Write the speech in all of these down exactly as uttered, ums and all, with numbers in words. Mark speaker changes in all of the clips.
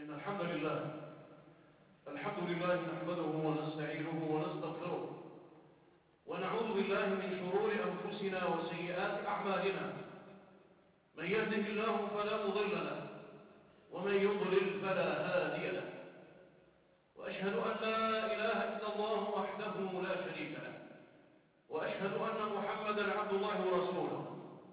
Speaker 1: إن الحمد لله الحمد لله نحمده ونستعينه ونستغفره ونعوذ بالله من شرور أنفسنا وسيئات أعمالنا. من يهده الله فلا مضل له ومن يضلل فلا هادي له، وأشهد أن لا إله إلا الله وحده لا شريك له، وأشهد أن محمدا عبد الله ورسوله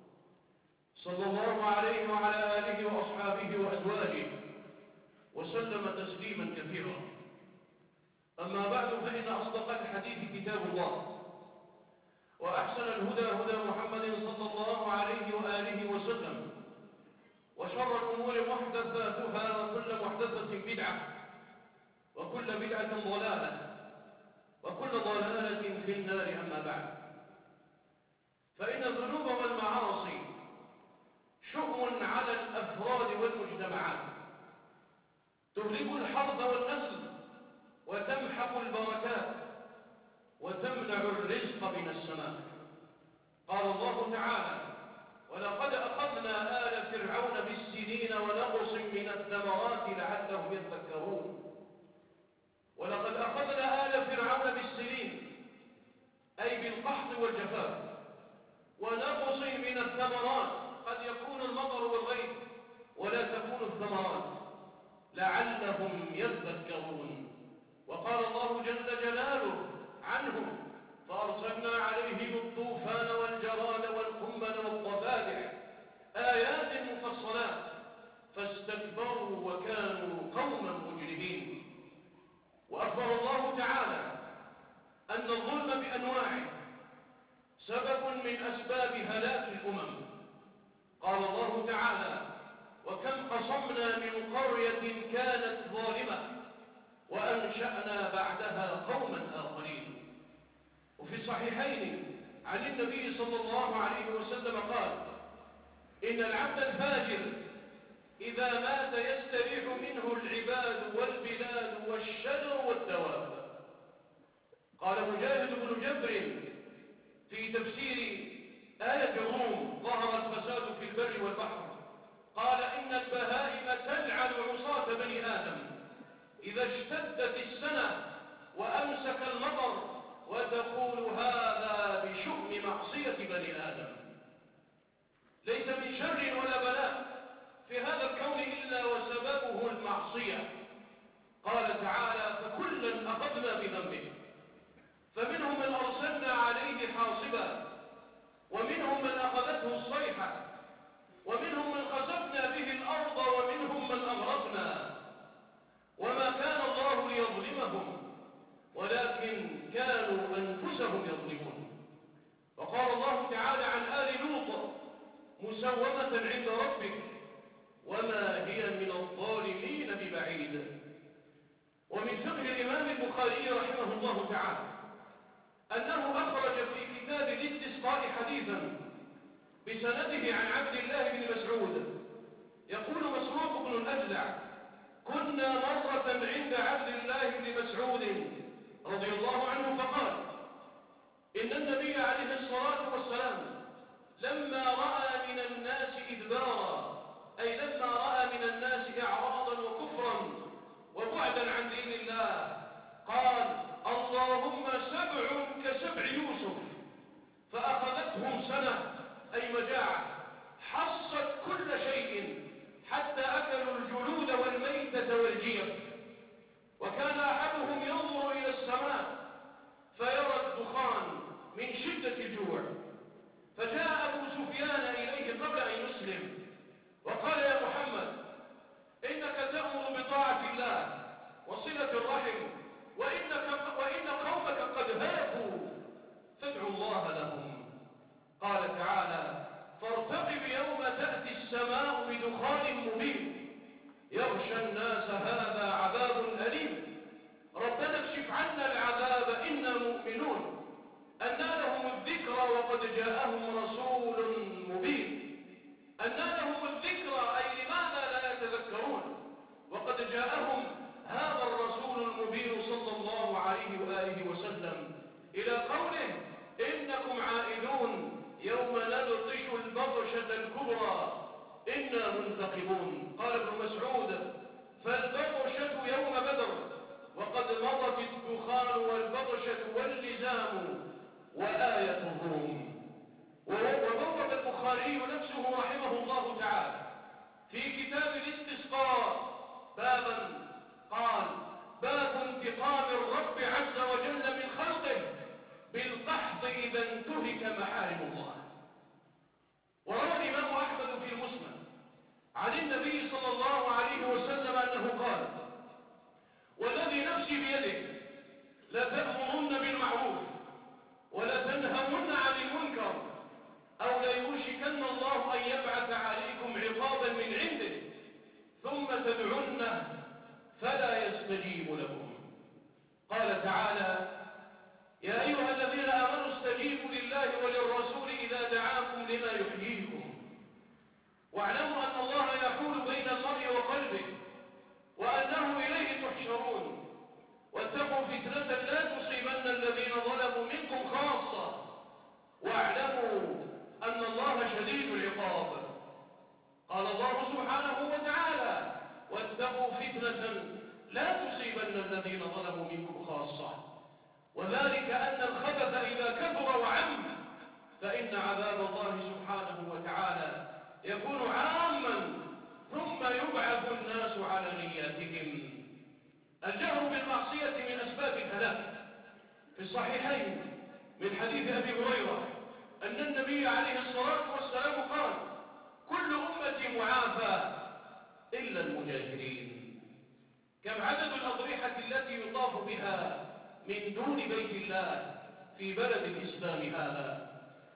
Speaker 1: صلى الله عليه وعلى آله وأصحابه وأزواجه وسلم تسليما كثيرا. أما بعد، فإن أصدق الحديث كتاب الله، وأحسن الهدى هدى محمد صلى الله عليه وآله وسلم، وشر الأمور محدثاتها، وكل محدثة بدعة، وكل بدعة ضلالة، وكل ضلالة في النار. أما بعد، فإن الذنوب والمعاصي شؤم على الأفراد والمجتمعات، تهلك الحرث والنسل وتمحق البركات وتمنع الرزق من السماء. قال الله تعالى: ولقد أخذنا آل فرعون بالسنين ونقص من الثمرات لعلهم يذكرون. ولقد أخذنا آل فرعون بالسنين أي بالقحط والجفاف، ونقص من الثمرات، قد يكون المطر والغيث ولا تكون الثمرات، لعلهم يذكرون. وقال الله جل جلاله عنهم: فأرسلنا عليهم الطوفان والجراد والقمل والضفادع آيات مفصلات فاستكبروا وكانوا قوما مجرمين. وأخبر الله تعالى أن الظلم بأنواعه سبب من أسباب هلاك الأمم. قال الله تعالى: وكم قصمنا من قرية كانت ظالمة وأنشأنا بعدها قوما آخرين. وفي الصحيحين عن النبي صلى الله عليه وسلم قال: إن العبد الفاجر إذا مات يستريح منه العباد والبلاد والشجر والدواب. قال مجاهد بن جبر في تفسير آية الروم: ظهر الفساد في البر والبحر، قال: إن البهائم تلعن عصاة بني آدم إذا اشتدت السنة وأمسك المطر، وتقول هذا بشؤم معصية بني آدم. ليس من شر ولا بلاء في هذا الكون إلا وسببه المعصية. قال تعالى: فكلا أخذنا بذنبه، فمنهم من أرسلنا عليه حاصبا، ومنهم من أخذته الصيحة، ومنهم من خسفنا به الأرض، ومنهم من أغرقنا. وما كان الله ليظلمهم ولكن كانوا أنفسهم يظلمون. وقال الله تعالى عن آل لوط: مسومة عند ربك وما هي من الظالمين ببعيد. ومن فقه الإمام البخاري رحمه الله تعالى أنه أخرج في كتاب الاستسقاء حديثا بسنده عن عبد الله بن مسعود يقول مسروق بن الأجدع: كنا مرة عند عبد الله بن مسعود رضي الله عنه فقال: إن النبي عليه الصلاة والسلام لما رأى من الناس إدبارا، أي لما رأى من الناس إعراضا وكفرا وبعدا عن دين الله، قال: اللهم سبع كسبع يوسف، فأخذتهم سنة أي مجاعة، حصت كل شيء حتى أكلوا الجلود والميتة والجيف. وكان أحدهم ينظر إلى السماء فيرى الدخان من شدة الجوع، فجاء أبو سفيان إليه قبل أن يسلم وقال: يا محمد، إنك تأمر بطاعة الله وصلة الرحم، وإنك وإن قومك قد هلكوا، فادعوا الله لهم. قال تعالى: فارتقب يوم تأتي السماء بدخان مبين يغشى الناس هذا عذاب أليم، ربنا اكشف عنا العذاب إنا مؤمنون. أنى لهم الذكرى وقد جاءهم رسول مبين. أنى لهم الذكرى أي لماذا لا يتذكرون وقد جاءهم هذا الرسول المبين صلى الله عليه وآله وسلم، إلى قوله: إنكم عائدون يوم نبطش البطشة الكبرى إنا منتقمون. قال ابن مسعود: فالبطشة يوم بدر وقد مضت الدخان والبطشة واللزام وآية الروم. وبوب البخاري نفسه رحمه الله تعالى في كتاب الاستسقاء بابا قال: باب انتقام الرب عز وجل من خلقه بالقحط إذا انتهك محارم الله. وروى الإمام أحمد في المسند عن النبي صلى الله عليه وسلم أنه قال: والذي نفسي بيده لتأمرن بالمعروف ولتنهون عن المنكر أو ليوشكن الله أن يبعث عليكم عقابا من عنده ثم تدعونه فلا يستجيب لكم. قال تعالى: يا أيها الذين آمنوا استجيبوا لله وللرسول إذا دعاكم لما يحييكم واعلموا أن الله يحول بين المرء وقلبه وأنه إليه تحشرون واتقوا فتنة لا تصيبن الذين ظلموا منكم خاصة واعلموا أن الله شديد العقاب. قال الله سبحانه وتعالى: واتقوا فتنة لا تصيبن الذين ظلموا منكم خاصة. وذلك أن الخبث إذا كثر وعم فإن عذاب الله سبحانه وتعالى يكون عاما ثم يبعث الناس على نياتهم. الجهر بالمعصية من أسباب الهلاك. في الصحيحين من حديث أبي هريرة أن النبي عليه الصلاة والسلام قال: كل أمتي معافى إلا المجاهرين. كم عدد الأضرحة التي يطاف بها من دون بيت الله في بلد الإسلام هذا؟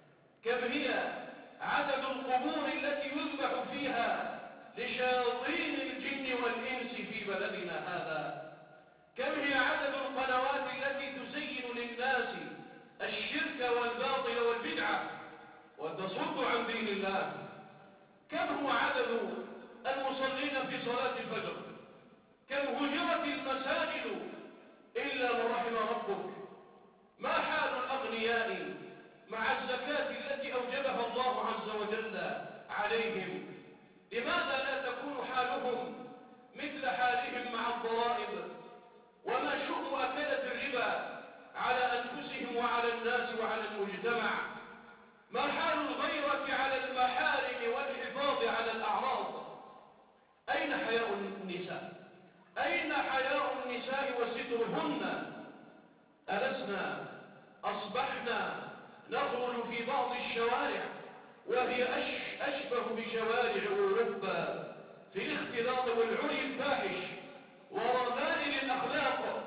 Speaker 1: كم هي عدد القبور التي يذبح فيها لشياطين الجن والإنس في بلدنا هذا؟ كم هي عدد القنوات التي تزين للناس الشرك والباطل والبدعة وتصد عن دين الله؟ كم هو عدد المصلين في صلاة الفجر؟ كم هجرت المساجد إلا من رحم ربك؟ ما حال الأغنياء مع الزكاة التي أوجبها الله عز وجل عليهم؟ لماذا لا تكون حالهم مثل حالهم مع الضرائب؟ وما شؤم أكلة الربا على أنفسهم وعلى الناس وعلى المجتمع؟ ما حال الغيرة على المحارم والحفاظ على الأعراض؟ أين حياء النساء؟ أين حياء النساء وسترهن؟ ألسنا أصبحنا نخرج في بعض الشوارع وهي أشبه بشوارع أوروبا في الاختلاط والعري الفاحش ورذائل الأخلاق؟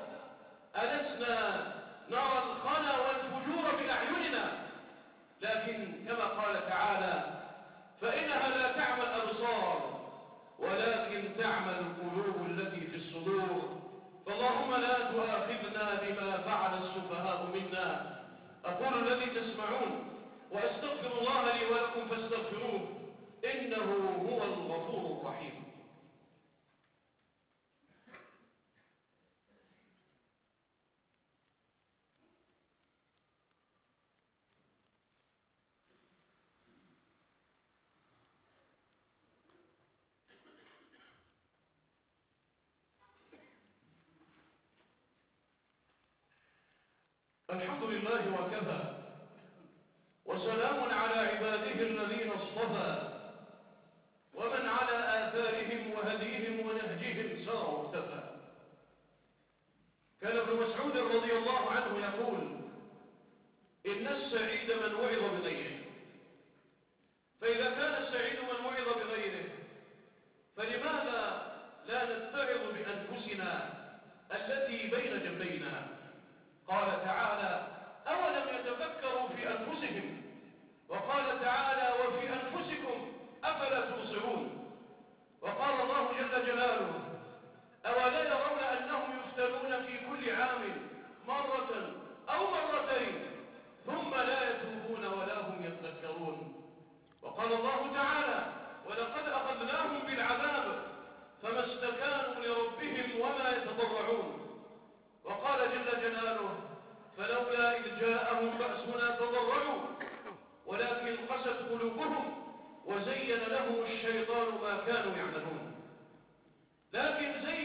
Speaker 1: ألسنا نرى الخنا والفجور بأعيننا؟ لكن كما قال تعالى: فإنها لا تعمى الأبصار ولكن تعمى القلوب التي في الصدور. فاللهم لا تؤاخذنا بما فعل السفهاء منا. أقول الذي تسمعون وأستغفر الله لي ولكم فاستغفروه إنه هو الغفور الرحيم. الحمد لله وكفى وسلام على عباده الذين اصطفى ومن على آثارهم وهديهم ونهجهم سار واختفى. كان ابن مسعود رضي الله عنه يقول: إن السعيد من وعظ بغيره. فإذا كان السعيد من وعظ بغيره فلماذا لا نتعظ بأنفسنا التي بين جنبينا؟ قال تعالى: أولم يتفكروا في أنفسهم؟ وقال تعالى: وفي أنفسكم أفلا تبصرون؟ وقال الله جل جلاله: أولا يرون أنهم يفتنون في كل عام مرة أو مرتين ثم لا يتوبون ولا هم يتذكرون؟ وقال الله تعالى: ولقد أخذناهم بالعذاب فما استكانوا لربهم وما يتضرعون. وقال جل جلاله: فلولا إذ جاءهم بأسنا تضرعوا ولكن قست قلوبهم وزين لهم الشيطان ما كانوا يعملون. لكن زين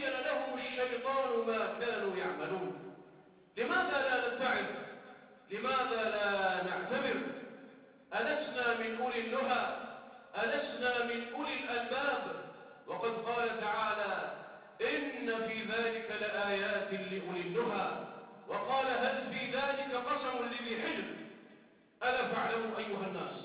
Speaker 1: الشيطان ما كانوا يعملون. لماذا لا نتعظ؟ لماذا لا نعتبر؟ ألسنا من أولي النهى؟ ألسنا من أولي الألباب؟ وقد قال تعالى: إن في ذلك لآيات لأولي النهى. وقال: هل في ذلك قسم لذي حجر. ألا فاعلموا أيها الناس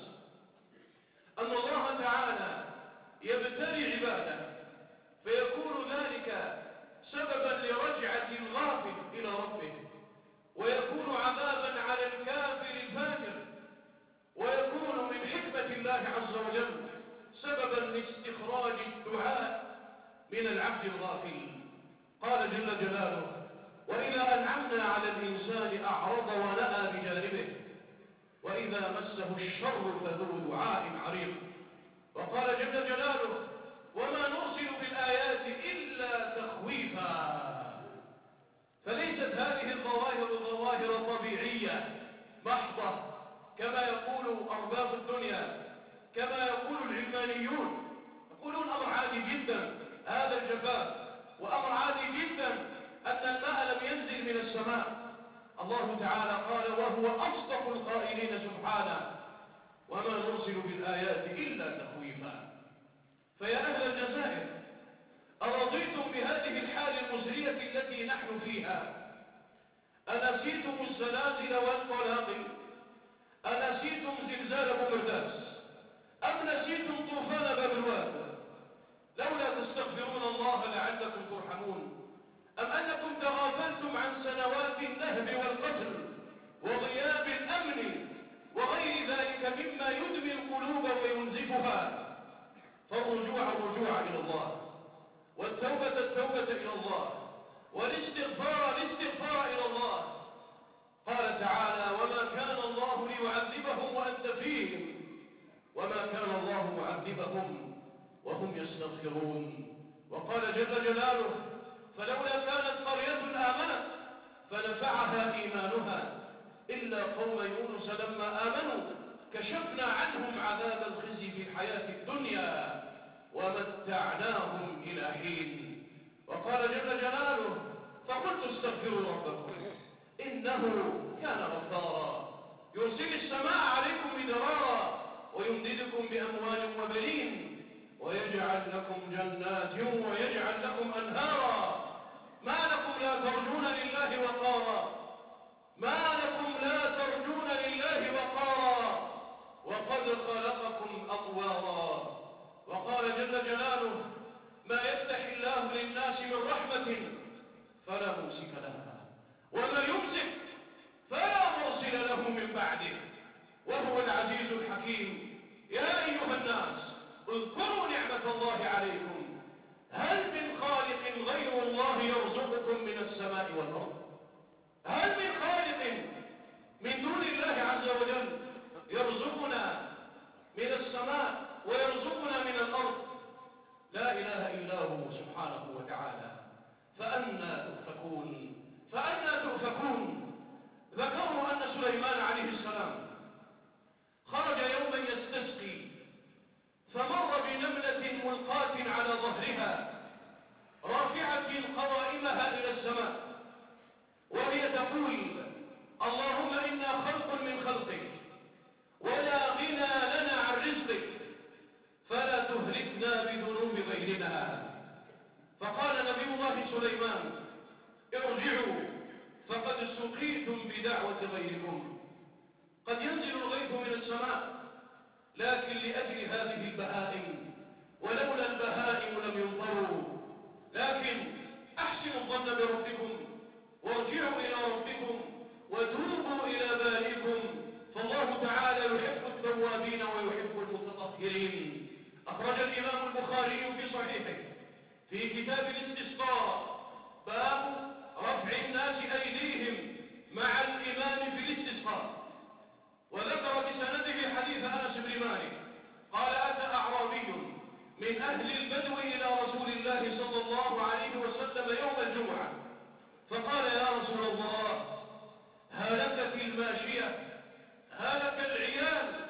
Speaker 1: أن الله تعالى يبتلي عباده، فيكون ذلك سببا لرجعة الغافل إلى ربه، ويكون عذابا على الكافر الفاجر، ويكون من حكمة الله عز وجل سببا لاستخراج الدعاء من العبد الغافل. قال جل جلاله: وإذا أنعمنا على الإنسان أعرض ونأى بجانبه وإذا مسه الشر فذو دعاء عريض. وقال جل جلاله: وما نرسل بالآيات إلا تخويفا. فليست هذه الظواهر ظواهر طبيعية محضة كما يقول أرباب الدنيا، كما يقول العلمانيون. يقولون أمر عادي جدا هذا الجفاف، وأمر عادي جدا أن الماء لم ينزل من السماء. الله تعالى قال وهو أصدق القائلين سبحانه: وما نرسل بالآيات إلا تخويفا. فيا أهل الجزائر، أرضيتم بهذه الحال المزرية التي نحن فيها؟ أنسيتم الزلازل والقلاقل؟ أنسيتم زلزال بومرداس؟ أم نسيتم طوفان باب الواد؟ لولا تستغفرون الله لعلكم ترحمون. أم أنكم تغافلتم عن سنوات النهب والقتل وغياب الأمن وغير ذلك مما يدمي القلوب وينزفها؟ فالرجوع الرجوع إلى الله، والتوبة التوبة إلى الله، والاستغفار الاستغفار إلى الله. قال تعالى: وما كان الله ليعذبهم وأنت فيهم وما كان الله معذبهم وهم يستغفرون. وقال جل جلاله: فلولا كانت قرية آمنت فنفعها إيمانها إلا قوم يونس لما آمنوا كشفنا عنهم عذاب الخزي في الحياة الدنيا ومتعناهم إلى حين. وقال جل جلاله: فقلت استغفروا ربكم إنه كان غفارا يرسل السماء عليكم مدرارا ويمددكم بأموال وبنين ويجعل لكم جنات ويجعل لكم أنهارا. ما لكم لا ترجون لله وقارا ما لكم لا ترجون لله وقارا وقد خلقكم أطوارا. وقال جل جلاله: ما يفتح الله للناس من رحمة فلا ممسك لها وما يمسك فلا مرسل له من بعده وهو العزيز الحكيم. يا أيها الناس اذكروا نعمة الله عليكم، هل من خالق غير الله يرزقكم من السماء والأرض؟ هل من خالق من دون الله عز وجل يرزقنا من السماء ويرزقنا من الأرض؟ لا إله إلا هو سبحانه وتعالى. فأنا تؤفكون فأنا تؤفكون ذكروا أن سليمان عليه السلام خرج يوما يستسقي فمر بنملة ملقاة على ظهرها رافعة قوائمها إلى السماء وهي تقول: اللهم إنا خلق من خلقك ولا غنى لنا عن رزقك فلا تهلكنا بذنوب غيرنا. فقال نبي الله سليمان: ارجعوا فقد سقيتم بدعوة غيركم. قد ينزل الغيث من السماء لكن لأجل هذه البهائم، ولولا البهائم لم يمطروا. لكن أحسنوا الظن بربكم وارجعوا إلى ربكم وتوبوا إلى بارئكم فالله تعالى يحب التوابين ويحب المتطهرين. أخرج الإمام البخاري في صحيحه في كتاب الاستسقاء باب رفع الناس أيديهم مع الإمام في الاستسقاء، وذكر بسنده حديث أنس بن مالك قال: أتى أعرابي من أهل البدو إلى رسول الله صلى الله عليه وسلم يوم الجمعة فقال: يا رسول الله، هلكت الماشية، هلك العيال،